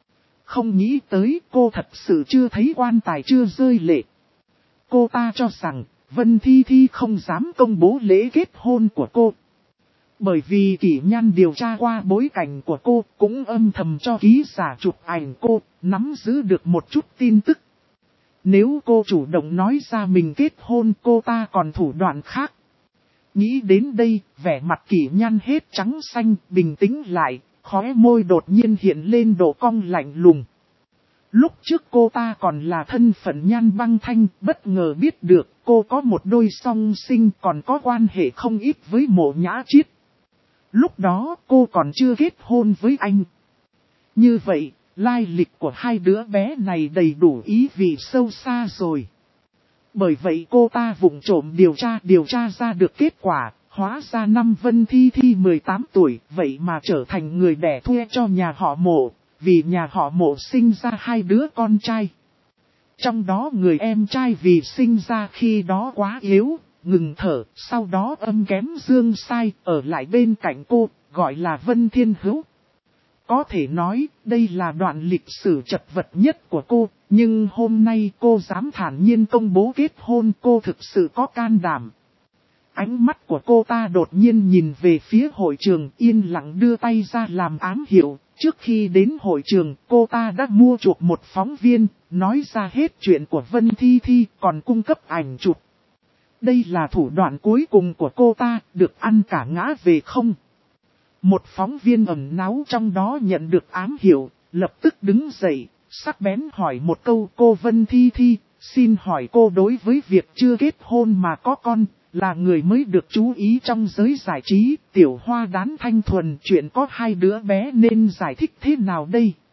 Không nghĩ tới cô thật sự chưa thấy quan tài chưa rơi lệ. Cô ta cho rằng, Vân Thi Thi không dám công bố lễ kết hôn của cô. Bởi vì Kỷ Nhan điều tra qua bối cảnh của cô, cũng âm thầm cho ký giả chụp ảnh cô, nắm giữ được một chút tin tức. Nếu cô chủ động nói ra mình kết hôn, cô ta còn thủ đoạn khác. Nghĩ đến đây, vẻ mặt Kỷ Nhan hết trắng xanh, bình tĩnh lại, khóe môi đột nhiên hiện lên độ cong lạnh lùng. Lúc trước cô ta còn là thân phận Nhan Băng Thanh, bất ngờ biết được cô có một đôi song sinh còn có quan hệ không ít với Mộ Nhã Chiết. Lúc đó cô còn chưa kết hôn với anh. Như vậy, lai lịch của hai đứa bé này đầy đủ ý vị sâu xa rồi. Bởi vậy cô ta vụng trộm điều tra ra được kết quả, hóa ra năm Vân Thi Thi 18 tuổi, vậy mà trở thành người đẻ thuê cho nhà họ Mộ, vì nhà họ Mộ sinh ra hai đứa con trai. Trong đó người em trai vì sinh ra khi đó quá yếu, ngừng thở, sau đó âm kém dương sai, ở lại bên cạnh cô, gọi là Vân Thiên Hữu. Có thể nói, đây là đoạn lịch sử chật vật nhất của cô, nhưng hôm nay cô dám thản nhiên công bố kết hôn, cô thực sự có can đảm. Ánh mắt của cô ta đột nhiên nhìn về phía hội trường, yên lặng đưa tay ra làm ám hiệu. Trước khi đến hội trường, cô ta đã mua chuộc một phóng viên, nói ra hết chuyện của Vân Thi Thi, còn cung cấp ảnh chụp. Đây là thủ đoạn cuối cùng của cô ta, được ăn cả ngã về không? Một phóng viên ẩn náu trong đó nhận được ám hiệu, lập tức đứng dậy, sắc bén hỏi một câu: cô Vân Thi Thi, xin hỏi cô đối với việc chưa kết hôn mà có con, là người mới được chú ý trong giới giải trí, tiểu hoa đán thanh thuần, chuyện có hai đứa bé nên giải thích thế nào đây?